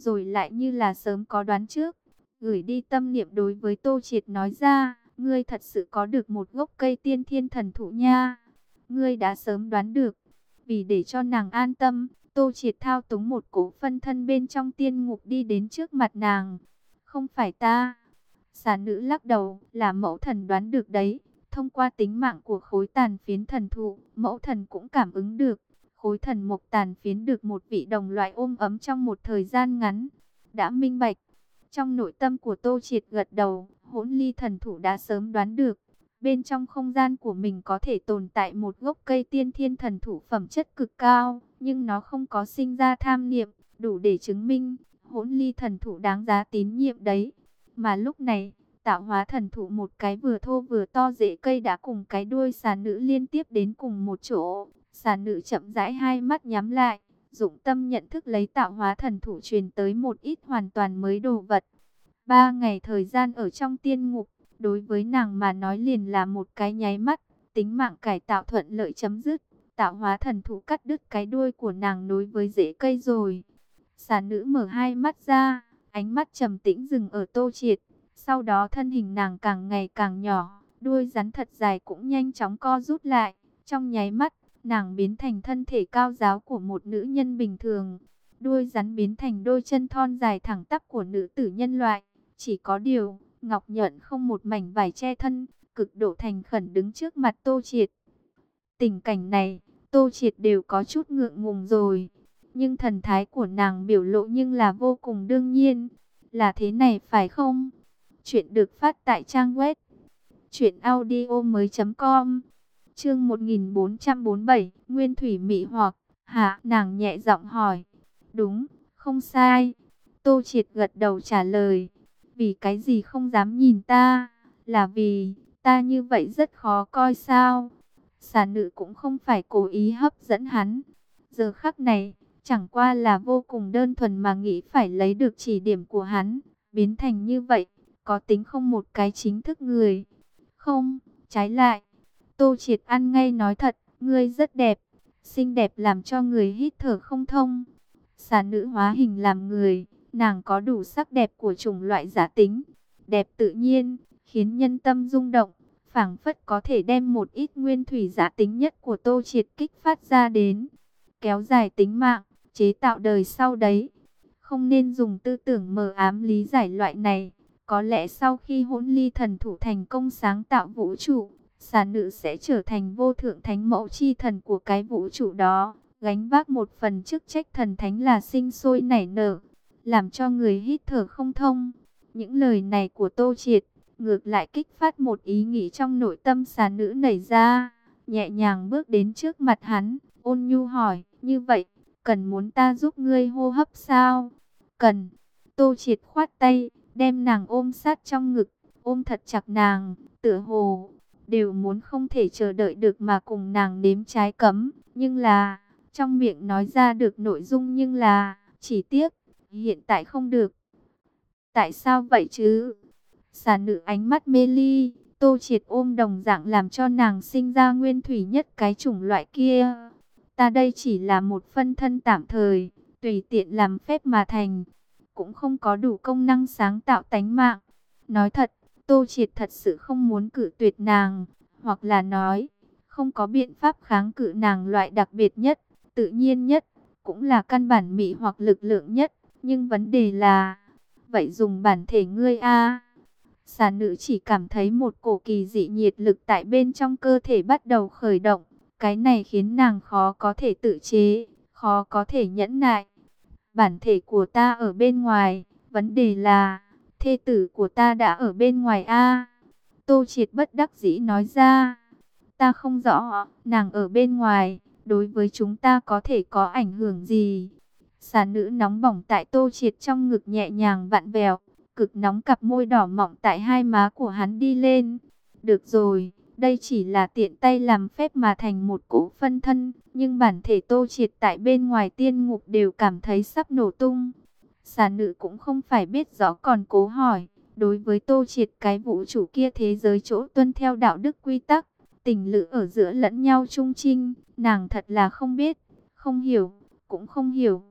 rồi lại như là sớm có đoán trước, gửi đi tâm niệm đối với Tô Triệt nói ra, ngươi thật sự có được một gốc cây tiên thiên thần thụ nha. Ngươi đã sớm đoán được. Vì để cho nàng an tâm, Tô Triệt thao túng một cỗ phân thân bên trong tiên ngục đi đến trước mặt nàng. Không phải ta. Xà nữ lắc đầu, là mẫu thần đoán được đấy. Thông qua tính mạng của khối tàn phiến thần thụ, mẫu thần cũng cảm ứng được. Khối thần mộc tàn phiến được một vị đồng loại ôm ấm trong một thời gian ngắn. Đã minh bạch. Trong nội tâm của Tô Triệt gật đầu, Hỗn Ly thần thụ đã sớm đoán được. Bên trong không gian của mình có thể tồn tại một gốc cây tiên thiên thần thụ phẩm chất cực cao, nhưng nó không có sinh ra tham niệm, đủ để chứng minh Hỗn Ly thần thụ đáng giá tín nhiệm đấy. Mà lúc này, tạo hóa thần thụ một cái vừa thô vừa to rễ cây đã cùng cái đuôi xà nữ liên tiếp đến cùng một chỗ. Xà nữ chậm rãi hai mắt nhắm lại, dụng tâm nhận thức lấy tạo hóa thần thụ truyền tới một ít hoàn toàn mới đồ vật. Ba ngày thời gian ở trong tiên ngục, đối với nàng mà nói liền là một cái nháy mắt, tính mạng cải tạo thuận lợi chấm dứt. Tạo hóa thần thụ cắt đứt cái đuôi của nàng nối với rễ cây rồi. Xà nữ mở hai mắt ra, ánh mắt trầm tĩnh dừng ở Tô Triệt. Sau đó thân hình nàng càng ngày càng nhỏ, đuôi rắn thật dài cũng nhanh chóng co rút lại. Trong nháy mắt, nàng biến thành thân thể cao giáo của một nữ nhân bình thường. Đuôi rắn biến thành đôi chân thon dài thẳng tắp của nữ tử nhân loại. Chỉ có điều, ngọc nhuận không một mảnh vải che thân, cực độ thành khẩn đứng trước mặt Tô Triệt. Tình cảnh này, Tô Triệt đều có chút ngượng ngùng rồi. Nhưng thần thái của nàng biểu lộ nhưng là vô cùng đương nhiên. Là thế này phải không? Chuyện được phát tại trang web truyện audio mới chấm com. Chương một nghìn bốn trăm bốn mươi bảy, Nguyên Thủy Mị Hoặc. Hả? Nàng nhẹ giọng hỏi. Đúng, không sai. Tô Triệt gật đầu trả lời. Vì cái gì không dám nhìn ta? Là vì ta như vậy rất khó coi sao? Xà nữ cũng không phải cố ý hấp dẫn hắn. Giờ khắc này, chẳng qua là vô cùng đơn thuần mà nghĩ phải lấy được chỉ điểm của hắn. Biến thành như vậy, có tính không một cái chính thức người? Không, trái lại. Tô Triệt ăn ngay nói thật, ngươi rất đẹp. Xinh đẹp làm cho người hít thở không thông. Xà nữ hóa hình làm người, nàng có đủ sắc đẹp của chủng loại giả tính. Đẹp tự nhiên, khiến nhân tâm rung động. Phảng phất có thể đem một ít nguyên thủy giả tính nhất của Tô Triệt kích phát ra đến. Kéo dài tính mạng, chế tạo đời sau đấy. Không nên dùng tư tưởng mờ ám lý giải loại này. Có lẽ sau khi Hỗn Ly thần thụ thành công sáng tạo vũ trụ, xà nữ sẽ trở thành vô thượng thánh mẫu chi thần của cái vũ trụ đó, gánh vác một phần chức trách thần thánh là sinh sôi nảy nở, làm cho người hít thở không thông. Những lời này của Tô Triệt, ngược lại kích phát một ý nghĩ trong nội tâm xà nữ nảy ra, nhẹ nhàng bước đến trước mặt hắn, ôn nhu hỏi, như vậy, cần muốn ta giúp ngươi hô hấp sao? Cần. Tô Triệt khoát tay, đem nàng ôm sát trong ngực, ôm thật chặt nàng, tựa hồ đều muốn không thể chờ đợi được mà cùng nàng nếm trái cấm, nhưng là trong miệng nói ra được nội dung nhưng là chỉ tiếc hiện tại không được. Tại sao vậy chứ? Xà nữ ánh mắt mê ly, Tô Triệt ôm đồng dạng làm cho nàng sinh ra nguyên thủy nhất cái chủng loại kia. Ta đây chỉ là một phân thân tạm thời, tùy tiện làm phép mà thành, cũng không có đủ công năng sáng tạo tánh mạng. Nói thật, Tô Triệt thật sự không muốn cự tuyệt nàng, hoặc là nói, không có biện pháp kháng cự nàng loại đặc biệt nhất, tự nhiên nhất, cũng là căn bản mị hoặc lực lượng nhất. Nhưng vấn đề là, vậy dùng bản thể ngươi a? Xà nữ chỉ cảm thấy một cổ kỳ dị nhiệt lực tại bên trong cơ thể bắt đầu khởi động. Cái này khiến nàng khó có thể tự chế, khó có thể nhẫn nại. Bản thể của ta ở bên ngoài, vấn đề là thê tử của ta đã ở bên ngoài a. Tô Triệt bất đắc dĩ nói ra. Ta không rõ, nàng ở bên ngoài, đối với chúng ta có thể có ảnh hưởng gì? Xà nữ nóng bỏng tại Tô Triệt trong ngực nhẹ nhàng vặn vẹo, cực nóng cặp môi đỏ mọng tại hai má của hắn đi lên. Được rồi, đây chỉ là tiện tay làm phép mà thành một cỗ phân thân, nhưng bản thể Tô Triệt tại bên ngoài tiên ngục đều cảm thấy sắp nổ tung. Xà nữ cũng không phải biết rõ còn cố hỏi, đối với Tô Triệt cái vũ trụ kia thế giới chỗ tuân theo đạo đức quy tắc, tình lữ ở giữa lẫn nhau chung trinh, nàng thật là không biết, không hiểu, cũng không hiểu.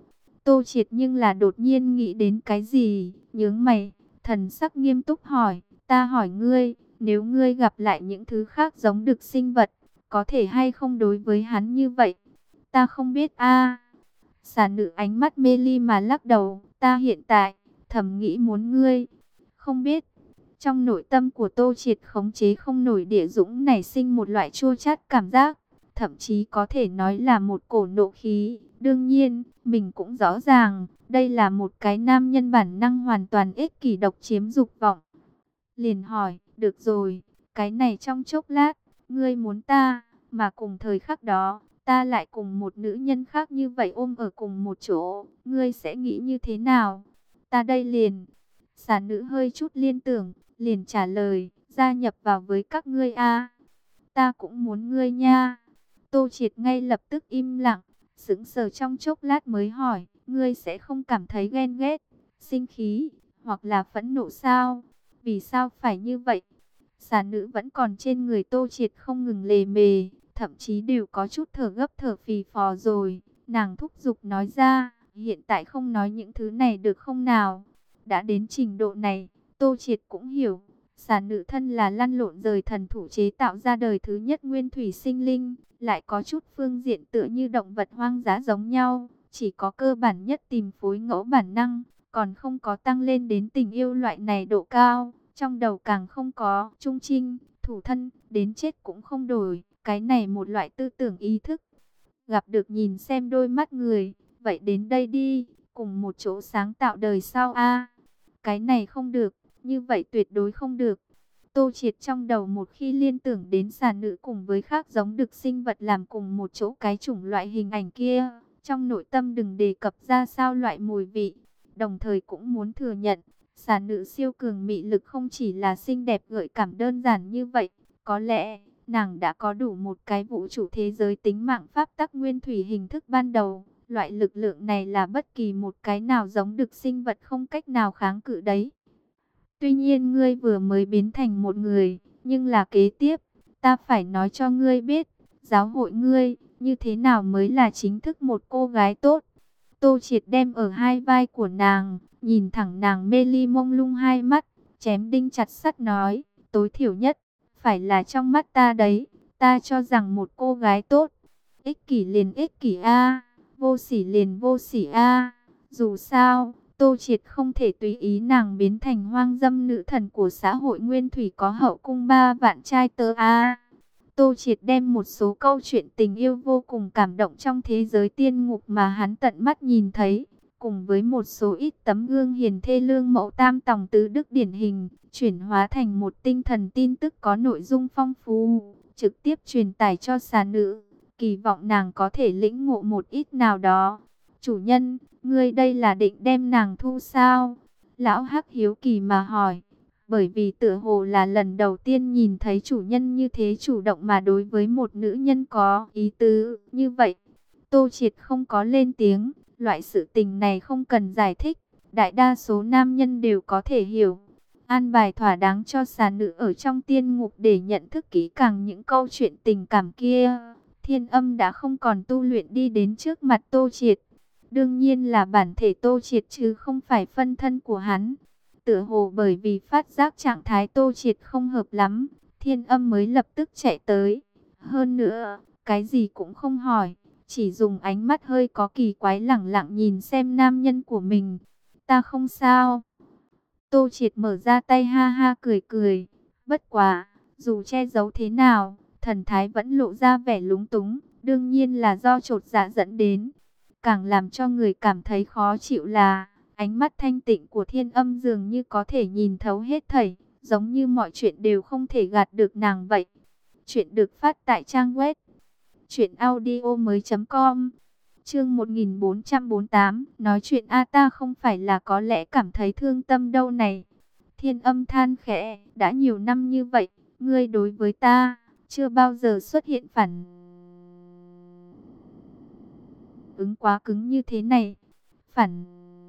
Tô Triệt nhưng là đột nhiên nghĩ đến cái gì, nhướng mày, thần sắc nghiêm túc hỏi, ta hỏi ngươi, nếu ngươi gặp lại những thứ khác giống đực sinh vật, có thể hay không đối với hắn như vậy? Ta không biết a. Xà nữ ánh mắt mê ly mà lắc đầu, ta hiện tại, thầm nghĩ muốn ngươi, không biết. Trong nội tâm của Tô Triệt khống chế không nổi địa dũng nảy sinh một loại chua chát cảm giác, thậm chí có thể nói là một cổ nộ khí. Đương nhiên, mình cũng rõ ràng, đây là một cái nam nhân bản năng hoàn toàn ích kỷ độc chiếm dục vọng. Liền hỏi, được rồi, cái này trong chốc lát, ngươi muốn ta, mà cùng thời khắc đó, ta lại cùng một nữ nhân khác như vậy ôm ở cùng một chỗ, ngươi sẽ nghĩ như thế nào? Ta đây liền, xà nữ hơi chút liên tưởng, liền trả lời, gia nhập vào với các ngươi a. Ta cũng muốn ngươi nha. Tô Triệt ngay lập tức im lặng, sững sờ trong chốc lát mới hỏi, ngươi sẽ không cảm thấy ghen ghét, sinh khí, hoặc là phẫn nộ sao? Vì sao phải như vậy? Xà nữ vẫn còn trên người Tô Triệt không ngừng lề mề, thậm chí đều có chút thở gấp thở phì phò rồi. Nàng thúc giục nói ra, hiện tại không nói những thứ này được không nào? Đã đến trình độ này, Tô Triệt cũng hiểu, xà nữ thân là lăn lộn rời thần thủ chế tạo ra đời thứ nhất nguyên thủy sinh linh, lại có chút phương diện tựa như động vật hoang dã giống nhau, chỉ có cơ bản nhất tìm phối ngẫu bản năng, còn không có tăng lên đến tình yêu loại này độ cao, trong đầu càng không có trung trinh, thủ thân, đến chết cũng không đổi, cái này một loại tư tưởng ý thức. Gặp được nhìn xem đôi mắt người, vậy đến đây đi, cùng một chỗ sáng tạo đời sau a. Cái này không được, như vậy tuyệt đối không được. Tô Triệt trong đầu một khi liên tưởng đến xà nữ cùng với khác giống đực sinh vật làm cùng một chỗ cái chủng loại hình ảnh kia, trong nội tâm đừng đề cập ra sao loại mùi vị, đồng thời cũng muốn thừa nhận, xà nữ siêu cường mị lực không chỉ là xinh đẹp gợi cảm đơn giản như vậy, có lẽ nàng đã có đủ một cái vũ trụ thế giới tính mạng pháp tắc nguyên thủy hình thức ban đầu. Loại lực lượng này là bất kỳ một cái nào giống đực sinh vật không cách nào kháng cự đấy. Tuy nhiên ngươi vừa mới biến thành một người, nhưng là kế tiếp, ta phải nói cho ngươi biết, giáo hội ngươi, như thế nào mới là chính thức một cô gái tốt. Tô Triệt đem ở hai vai của nàng, nhìn thẳng nàng mê ly mông lung hai mắt, chém đinh chặt sắt nói, tối thiểu nhất, phải là trong mắt ta đấy, ta cho rằng một cô gái tốt, ích kỷ liền ích kỷ a, vô sỉ liền vô sỉ a. Dù sao, Tô Triệt không thể tùy ý nàng biến thành hoang dâm nữ thần của xã hội nguyên thủy có hậu cung ba vạn trai tớ a. Tô Triệt đem một số câu chuyện tình yêu vô cùng cảm động trong thế giới tiên ngục mà hắn tận mắt nhìn thấy, cùng với một số ít tấm gương hiền thê lương mẫu tam tòng tứ đức điển hình, chuyển hóa thành một tinh thần tin tức có nội dung phong phú, trực tiếp truyền tải cho xà nữ, kỳ vọng nàng có thể lĩnh ngộ một ít nào đó. Chủ nhân, ngươi đây là định đem nàng thu sao? Lão Hắc hiếu kỳ mà hỏi, bởi vì tựa hồ là lần đầu tiên nhìn thấy chủ nhân như thế chủ động mà đối với một nữ nhân có ý tứ như vậy. Tô Triệt không có lên tiếng, loại sự tình này không cần giải thích, đại đa số nam nhân đều có thể hiểu. An bài thỏa đáng cho xà nữ ở trong tiên ngục để nhận thức kỹ càng những câu chuyện tình cảm kia. Thiên Âm đã không còn tu luyện đi đến trước mặt Tô Triệt. Đương nhiên là bản thể Tô Triệt chứ không phải phân thân của hắn. Tựa hồ bởi vì phát giác trạng thái Tô Triệt không hợp lắm, Thiên Âm mới lập tức chạy tới. Hơn nữa, cái gì cũng không hỏi, chỉ dùng ánh mắt hơi có kỳ quái lẳng lặng nhìn xem nam nhân của mình. Ta không sao. Tô Triệt mở ra tay ha ha cười cười. Bất quá, dù che giấu thế nào, thần thái vẫn lộ ra vẻ lúng túng, đương nhiên là do chột dạ dẫn đến. Càng làm cho người cảm thấy khó chịu là, ánh mắt thanh tịnh của Thiên Âm dường như có thể nhìn thấu hết thảy, giống như mọi chuyện đều không thể gạt được nàng vậy. Chuyện được phát tại trang web truyện audio mới chấm com. Chương một nghìn bốn trăm bốn mươi tám, nói chuyện a ta không phải là có lẽ cảm thấy thương tâm đâu này. Thiên Âm than khẽ, đã nhiều năm như vậy, ngươi đối với ta chưa bao giờ xuất hiện phản ứng quá cứng như thế này. Phản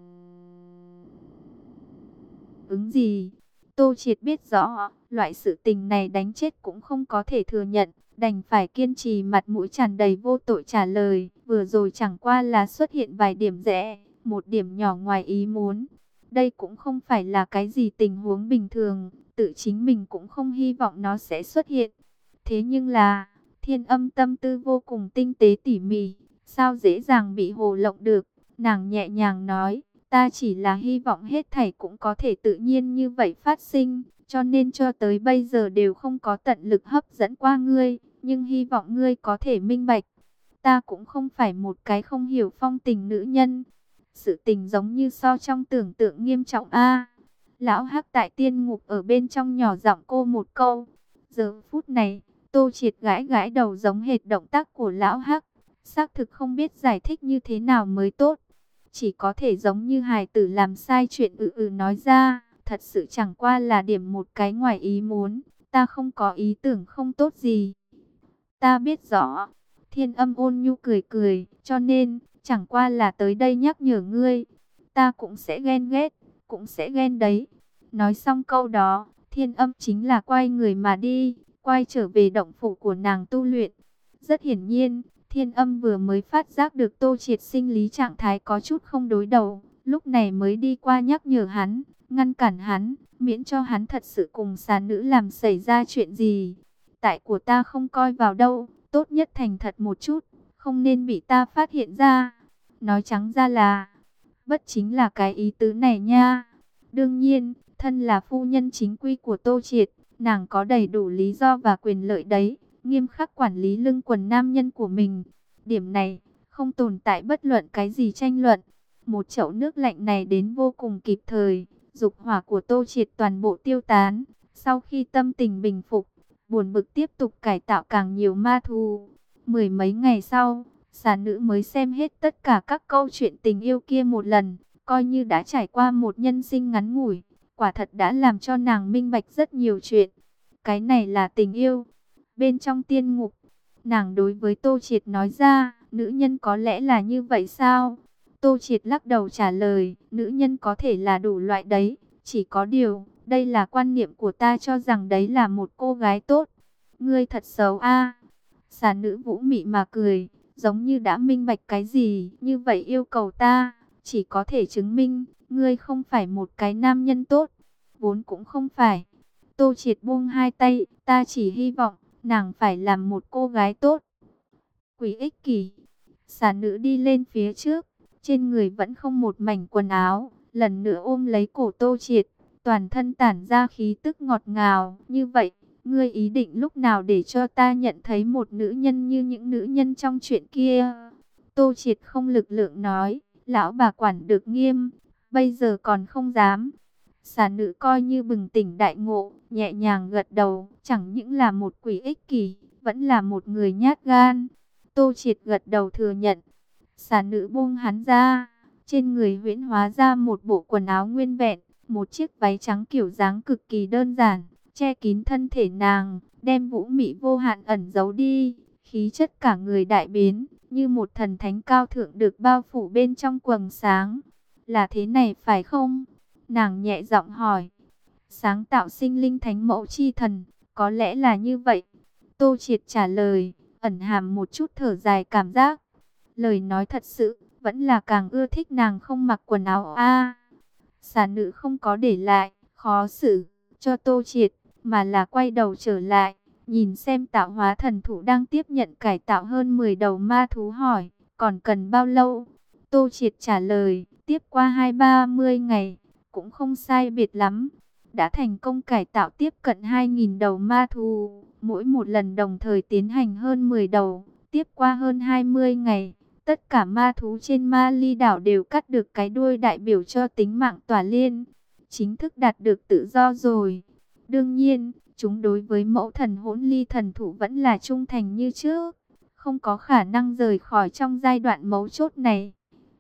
ứng gì? Tô Triệt biết rõ, loại sự tình này đánh chết cũng không có thể thừa nhận, đành phải kiên trì mặt mũi tràn đầy vô tội trả lời, vừa rồi chẳng qua là xuất hiện vài điểm rẽ, một điểm nhỏ ngoài ý muốn. Đây cũng không phải là cái gì tình huống bình thường, tự chính mình cũng không hy vọng nó sẽ xuất hiện. Thế nhưng là, Thiên Âm tâm tư vô cùng tinh tế tỉ mỉ, sao dễ dàng bị hồ lộng được. Nàng nhẹ nhàng nói, ta chỉ là hy vọng hết thảy cũng có thể tự nhiên như vậy phát sinh, cho nên cho tới bây giờ đều không có tận lực hấp dẫn qua ngươi, nhưng hy vọng ngươi có thể minh bạch. Ta cũng không phải một cái không hiểu phong tình nữ nhân. Sự tình giống như so trong tưởng tượng nghiêm trọng a. Lão Hắc tại tiên ngục ở bên trong nhỏ giọng cô một câu. Giờ phút này, Tô Triệt gãi gãi đầu giống hệt động tác của Lão Hắc. Xác thực không biết giải thích như thế nào mới tốt. Chỉ có thể giống như hài tử làm sai chuyện ừ ừ nói ra. Thật sự chẳng qua là điểm một cái ngoài ý muốn. Ta không có ý tưởng không tốt gì. Ta biết rõ. Thiên Âm ôn nhu cười cười. Cho nên, chẳng qua là tới đây nhắc nhở ngươi. Ta cũng sẽ ghen ghét. Cũng sẽ ghen đấy. Nói xong câu đó, Thiên Âm chính là quay người mà đi. Quay trở về động phủ của nàng tu luyện. Rất hiển nhiên, Thiên Âm vừa mới phát giác được Tô Triệt sinh lý trạng thái có chút không đối đầu. Lúc này mới đi qua nhắc nhở hắn, ngăn cản hắn, miễn cho hắn thật sự cùng xà nữ làm xảy ra chuyện gì. Tại của ta không coi vào đâu, tốt nhất thành thật một chút, không nên bị ta phát hiện ra. Nói trắng ra là, bất chính là cái ý tứ này nha. Đương nhiên, thân là phu nhân chính quy của Tô Triệt, nàng có đầy đủ lý do và quyền lợi đấy, nghiêm khắc quản lý lưng quần nam nhân của mình. Điểm này, không tồn tại bất luận cái gì tranh luận. Một chậu nước lạnh này đến vô cùng kịp thời, dục hỏa của Tô Triệt toàn bộ tiêu tán. Sau khi tâm tình bình phục, buồn bực tiếp tục cải tạo càng nhiều ma thú. Mười mấy ngày sau, xà nữ mới xem hết tất cả các câu chuyện tình yêu kia một lần, coi như đã trải qua một nhân sinh ngắn ngủi. Quả thật đã làm cho nàng minh bạch rất nhiều chuyện. Cái này là tình yêu. Bên trong tiên ngục, nàng đối với Tô Triệt nói ra, nữ nhân có lẽ là như vậy sao? Tô Triệt lắc đầu trả lời, nữ nhân có thể là đủ loại đấy, chỉ có điều, đây là quan niệm của ta cho rằng đấy là một cô gái tốt. Ngươi thật xấu a. Xà nữ vũ mị mà cười, giống như đã minh bạch cái gì, như vậy yêu cầu ta, chỉ có thể chứng minh, ngươi không phải một cái nam nhân tốt, vốn cũng không phải. Tô Triệt buông hai tay, ta chỉ hy vọng, nàng phải làm một cô gái tốt. Quỷ ích kỷ. Xà nữ đi lên phía trước, trên người vẫn không một mảnh quần áo, lần nữa ôm lấy cổ Tô Triệt, toàn thân tản ra khí tức ngọt ngào. Như vậy, ngươi ý định lúc nào để cho ta nhận thấy một nữ nhân như những nữ nhân trong chuyện kia? Tô Triệt không lực lượng nói, lão bà quản được nghiêm, bây giờ còn không dám. Xà nữ coi như bừng tỉnh đại ngộ, nhẹ nhàng gật đầu, chẳng những là một quỷ ích kỷ, vẫn là một người nhát gan. Tô Triệt gật đầu thừa nhận. Xà nữ buông hắn ra, trên người huyễn hóa ra một bộ quần áo nguyên vẹn, một chiếc váy trắng kiểu dáng cực kỳ đơn giản, che kín thân thể nàng, đem vũ mị vô hạn ẩn giấu đi, khí chất cả người đại biến, như một thần thánh cao thượng được bao phủ bên trong quầng sáng. Là thế này phải không? Nàng nhẹ giọng hỏi. Sáng tạo sinh linh thánh mẫu chi thần, có lẽ là như vậy. Tô Triệt trả lời, ẩn hàm một chút thở dài cảm giác. Lời nói thật sự, vẫn là càng ưa thích nàng không mặc quần áo a. Xà nữ không có để lại, khó xử, cho Tô Triệt, mà là quay đầu trở lại, nhìn xem tạo hóa thần thủ đang tiếp nhận cải tạo hơn mười đầu ma thú hỏi, còn cần bao lâu? Tô Triệt trả lời, tiếp qua hai ba mươi ngày, cũng không sai biệt lắm. Đã thành công cải tạo tiếp cận hai nghìn đầu ma thú, mỗi một lần đồng thời tiến hành hơn mười đầu, tiếp qua hơn hai mươi ngày. Tất cả ma thú trên Ma Ly đảo đều cắt được cái đuôi đại biểu cho tính mạng tỏa liên. Chính thức đạt được tự do rồi. Đương nhiên, chúng đối với mẫu thần hỗn ly thần thủ vẫn là trung thành như trước. Không có khả năng rời khỏi trong giai đoạn mấu chốt này.